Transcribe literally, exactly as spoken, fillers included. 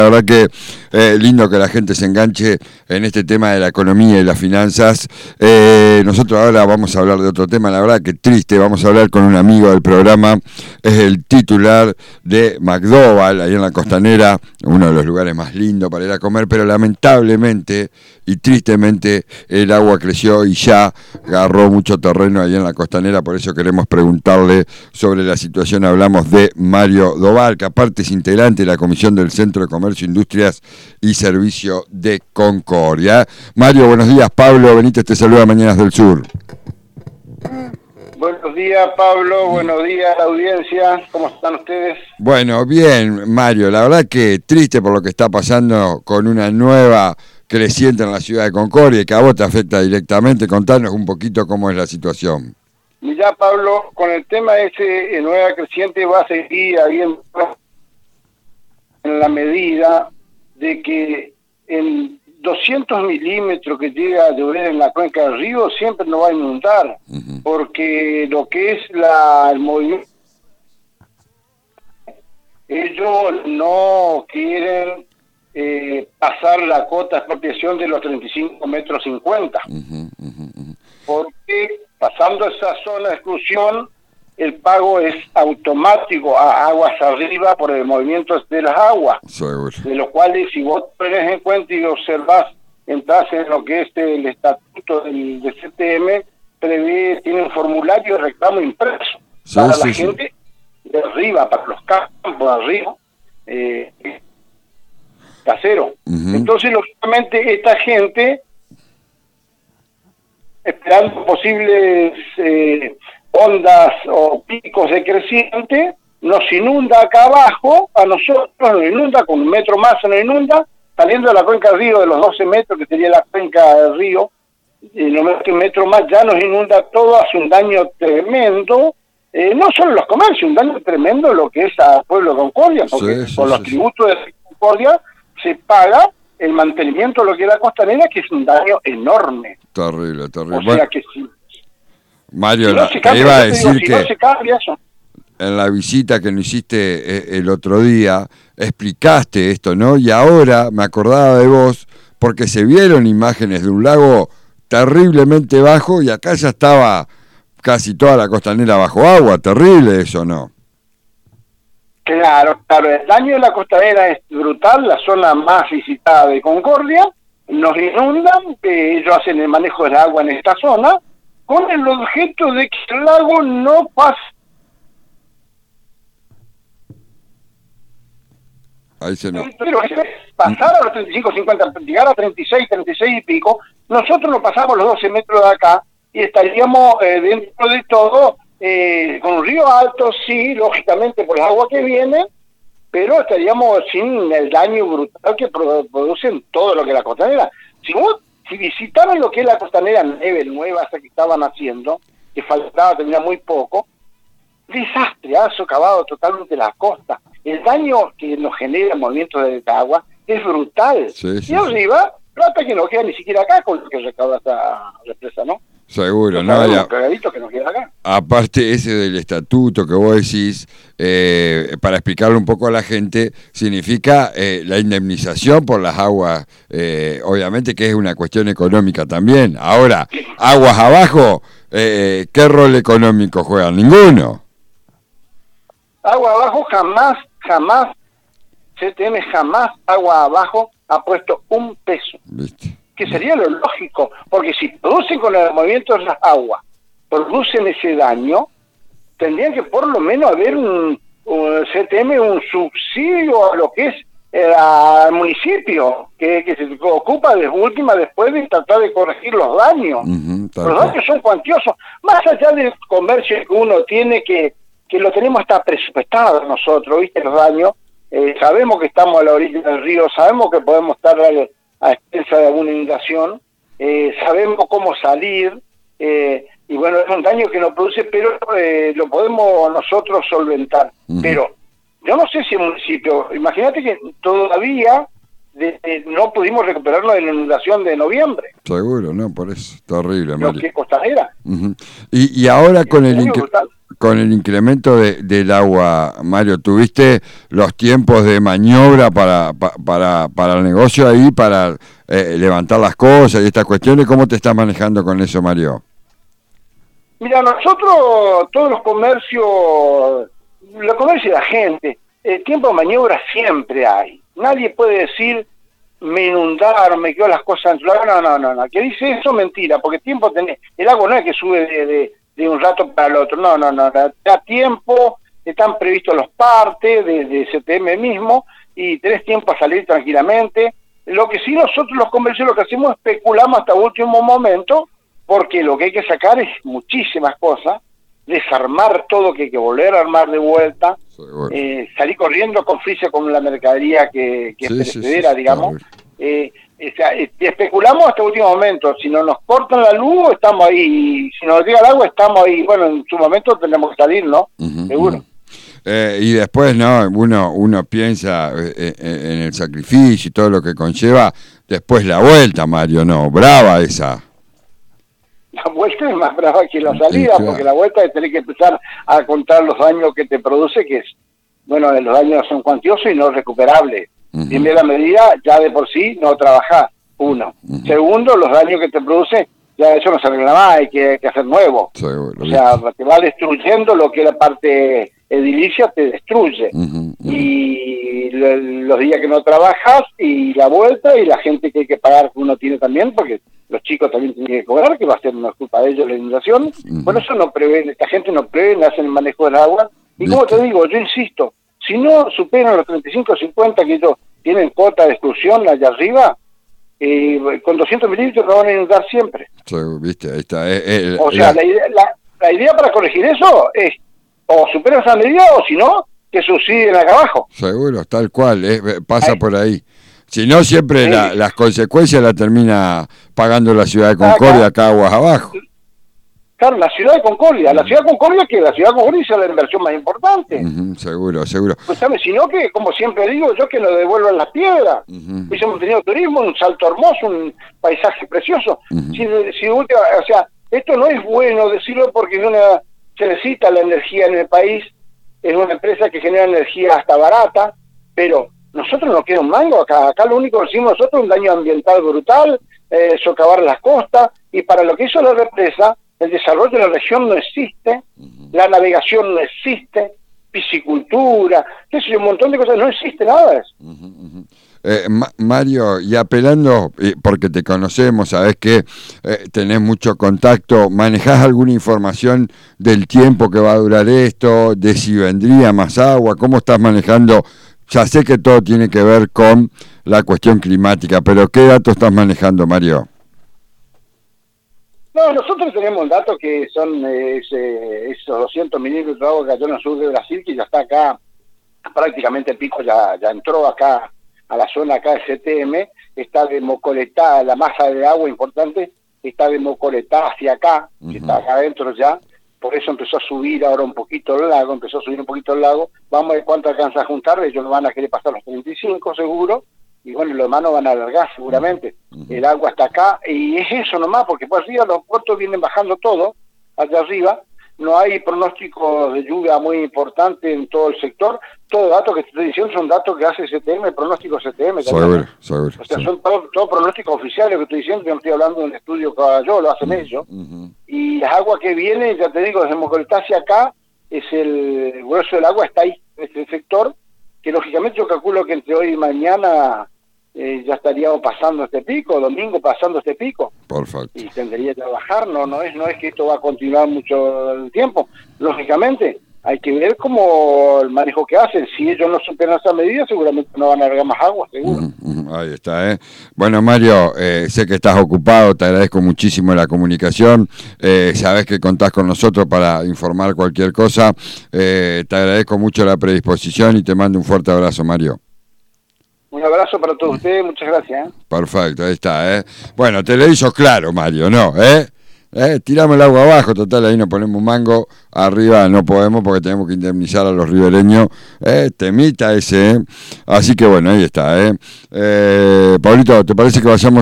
La verdad que eh, lindo que la gente se enganche en este tema de la economía y las finanzas. Eh, nosotros ahora vamos a hablar de otro tema, la verdad que triste, vamos a hablar con un amigo del programa, es el titular de McDowell, ahí en la Costanera, uno de los lugares más lindos para ir a comer, pero lamentablemente y tristemente el agua creció y ya agarró mucho terreno ahí en la Costanera, por eso queremos preguntarle sobre la situación. Hablamos de Mario Doval, que aparte es integrante de la Comisión del Centro de Comercio, Industrias y Servicio de Concordia. Mario, buenos días. Pablo Benítez te saluda, Mañanas del Sur. Buenos días, Pablo. Buenos días, audiencia. ¿Cómo están ustedes? Bueno, bien, Mario. La verdad que triste por lo que está pasando con una nueva creciente en la ciudad de Concordia y que a vos te afecta directamente. Contanos un poquito cómo es la situación. Mirá, Pablo, con el tema ese, eh, nueva creciente va a seguir habiendo en la medida de que en doscientos milímetros que llega a llover en la cuenca del río siempre nos va a inundar, uh-huh. porque lo que es la, el movimiento, ellos no quieren eh, pasar la cota de expropiación de los treinta y cinco metros cincuenta, uh-huh, uh-huh, uh-huh. porque pasando esa zona de exclusión el pago es automático a aguas arriba por el movimiento de las aguas, seguro. De lo cual si vos tenés en cuenta y observás, entras en lo que es el estatuto del, del C T M, prevé, tiene un formulario de reclamo impreso sí, para sí, la sí. gente de arriba, para los campos de arriba, eh, casero. Uh-huh. Entonces, lógicamente, esta gente, esperando posibles eh, ondas o picos de creciente, nos inunda acá abajo, a nosotros nos inunda con un metro más, se nos inunda, saliendo de la cuenca del río de los doce metros, que sería la cuenca del río, y los metros, metro más ya nos inunda todo, hace un daño tremendo, eh, no solo los comercios, un daño tremendo lo que es a Pueblo de Concordia, porque sí, sí, por los sí, tributos sí. de Concordia se paga el mantenimiento de lo que es la Costanera, que es un daño enorme. Terrible, terrible. O sea bueno. que sí. Mario, si no te cambia, iba a te decir digo, que si no se cambia eso. En la visita que nos hiciste el otro día, explicaste esto, ¿no? Y ahora me acordaba de vos, porque se vieron imágenes de un lago terriblemente bajo y acá ya estaba casi toda la Costanera bajo agua. Terrible eso, ¿no? Claro, claro. El daño de la Costanera es brutal, la zona más visitada de Concordia, nos inundan, eh, ellos hacen el manejo del agua en esta zona, con el objeto de que el lago no pase. Ahí se no. Pero pasar a los treinta y cinco, cincuenta, llegar a treinta y seis, treinta y seis y pico, nosotros no pasamos los doce metros de acá y estaríamos eh, dentro de todo eh, con un río alto, sí, lógicamente por el agua que viene, pero estaríamos sin el daño brutal que producen todo lo que es la Costanera. Si vos Si visitaran lo que es la Costanera Neve nueva, esa que estaban haciendo, que faltaba, tenía muy poco, desastre, ha socavado totalmente la costa. El daño que nos genera el movimiento de agua es brutal. Sí, sí, y arriba, sí. plata que no queda ni siquiera acá con lo que recauda esta represa, ¿no? Seguro, ¿no? Ya, cagadito que nos queda acá. Aparte ese del estatuto que vos decís, eh, para explicarle un poco a la gente, significa eh, la indemnización por las aguas, eh, obviamente que es una cuestión económica también. Ahora, aguas abajo, eh, ¿qué rol económico juegan? Ninguno. Agua abajo jamás, jamás, C T M jamás, agua abajo ha puesto un peso. ¿Viste? Que sería lo lógico, porque si producen con el movimiento de las aguas, producen ese daño, tendrían que por lo menos haber un, un C T M, un subsidio a lo que es eh, al municipio, que, que se ocupa de última después de tratar de corregir los daños. Uh-huh, los daños son cuantiosos, más allá del comercio que uno tiene, que, que lo tenemos hasta presupuestado nosotros, ¿viste? Los daños, eh, sabemos que estamos a la orilla del río, sabemos que podemos estar a expensa de alguna inundación, eh, sabemos cómo salir, eh, y bueno, es un daño que nos produce, pero eh, lo podemos nosotros solventar. Uh-huh. Pero yo no sé si el municipio, imagínate que todavía de, de, no pudimos recuperarnos de la inundación de noviembre. Seguro, no, por eso, terrible, Mario. Lo que Costanera. Uh-huh. Y, y ahora con el, incre- con el incremento de, del agua, Mario, ¿tuviste los tiempos de maniobra para, para, para, para el negocio ahí, para eh, levantar las cosas y estas cuestiones? ¿Cómo te estás manejando con eso, Mario? Mira, nosotros, todos los comercios, los comercios de la gente, el tiempo de maniobra siempre hay. Nadie puede decir, me inundaron, me quedó las cosas en su lugar. No, no, no, no. Que dice eso, mentira, porque tiempo tenés. El agua no es que sube de, de, de un rato para el otro. No, no, no. Da tiempo, están previstos los partes de, de C T M mismo, y tenés tiempo a salir tranquilamente. Lo que sí nosotros los comercios lo que hacemos es especulamos hasta último momento, porque lo que hay que sacar es muchísimas cosas, desarmar todo, que hay que volver a armar de vuelta, sí, bueno. eh, salir corriendo con frisa con la mercadería que, que sí, es perecedera, sí, sí, digamos. Eh, o sea, especulamos hasta el último momento. Si no nos cortan la luz, estamos ahí. Si nos llega el agua, estamos ahí. Bueno, en su momento tendremos que salir, ¿no? Uh-huh, seguro. Uh-huh. Eh, y después, ¿no? Uno, uno piensa eh, en el sacrificio y todo lo que conlleva. Después la vuelta, Mario, ¿no? Brava esa. La vuelta es más brava que la salida, sí, claro. Porque la vuelta es tener que empezar a contar los daños que te produce, que es, bueno, los daños son cuantiosos y no recuperables. Uh-huh. Primera medida, ya de por sí no trabajar, uno. Uh-huh. Segundo, los daños que te produce, ya eso no se arregla más, hay que, que hacer nuevo. Sí, bueno, o sea, listo. Te va destruyendo lo que la parte edilicia te destruye. Uh-huh, uh-huh. Y lo, los días que no trabajas, y la vuelta, y la gente que hay que pagar que uno tiene también, porque los chicos también tienen que cobrar, que va a ser una culpa de ellos la inundación. Uh-huh. Bueno, eso no prevé, esta gente no prevé, hacen el manejo del agua. Y como te digo, yo insisto, si no superan los treinta y cinco o cincuenta que ellos tienen cuota de exclusión allá arriba, eh, con doscientos mililitros lo van a inundar siempre. Sí, viste, ahí está. Eh, eh, o sea, la... La, idea, la, la idea para corregir eso es o superan esa medida, o si no, que subsidien acá abajo. Seguro, tal cual, eh, pasa ahí. Por ahí. Si no, siempre sí. la, las consecuencias las termina pagando la ciudad de Concordia, acá aguas abajo. Claro, la ciudad de Concordia. La ciudad de Concordia, que la ciudad de Concordia es la inversión más importante. Uh-huh, seguro, seguro. Pues, ¿sabes? Si no, que, como siempre digo, yo que nos devuelvan las piedras. Uh-huh. Pues hemos tenido turismo, un salto hermoso, un paisaje precioso. Uh-huh. Si, si, o sea, esto no es bueno decirlo porque es una, se necesita la energía en el país. Es una empresa que genera energía hasta barata, pero nosotros no queda un mango acá. Acá lo único que hicimos nosotros es un daño ambiental brutal, eh, socavar las costas, y para lo que hizo la represa, el desarrollo de la región no existe, uh-huh. La navegación no existe, piscicultura, qué sé yo, un montón de cosas, no existe nada de eso. Uh-huh, uh-huh. Eh, Ma- Mario, y apelando, eh, porque te conocemos, sabés que eh, tenés mucho contacto, ¿manejás alguna información del tiempo que va a durar esto, de si vendría más agua? ¿Cómo estás manejando? Ya sé que todo tiene que ver con la cuestión climática, pero ¿qué datos estás manejando, Mario? No, nosotros tenemos datos que son eh, ese, esos doscientos milímetros de agua que cayó en el sur de Brasil, que ya está acá, prácticamente el pico ya, ya entró acá a la zona acá de C T M, está de Mocoletá, la masa de agua importante está de Mocoletá hacia acá, uh-huh. Que está acá adentro ya, por eso empezó a subir ahora un poquito el lago, empezó a subir un poquito el lago, vamos a ver cuánto alcanza a juntar, ellos no van a querer pasar los treinta y cinco seguro, y bueno, los demás no van a alargar seguramente. Uh-huh. El agua está acá, y es eso nomás, porque por arriba los puertos vienen bajando todo, allá arriba, no hay pronósticos de lluvia muy importante en todo el sector. Todos los datos que te estoy diciendo son datos que hace C T M, pronóstico C T M. Seguro, seguro. O sea, sí. son todos todo pronósticos oficiales que estoy diciendo, yo no estoy hablando de un estudio que haga yo, lo hacen uh-huh. ellos. Uh-huh. Y las aguas que vienen, ya te digo, desde Mocoletá hacia acá, es el grueso del agua, está ahí, en este sector, que lógicamente yo calculo que entre hoy y mañana eh, ya estaríamos pasando este pico, domingo pasando este pico. Perfecto. Y tendría que bajar, no, no es, no es que esto va a continuar mucho el tiempo. Lógicamente, hay que ver cómo el manejo que hacen. Si ellos no superan esa medida, seguramente no van a largar más agua, seguro. Uh, uh, ahí está, ¿eh? Bueno, Mario, eh, sé que estás ocupado, te agradezco muchísimo la comunicación. Eh, sabés que contás con nosotros para informar cualquier cosa. Eh, te agradezco mucho la predisposición y te mando un fuerte abrazo, Mario. Un abrazo para todos ustedes, muchas gracias. ¿eh? Perfecto, ahí está, ¿eh? Bueno, te lo hizo claro, Mario, ¿no? ¿Eh? ¿Eh? Tiramos el agua abajo, total, ahí nos ponemos un mango, arriba no podemos porque tenemos que indemnizar a los ribereños, ¿eh? Temita ese, ¿eh? Así que bueno, ahí está, ¿eh? eh Pablito, ¿te parece que vayamos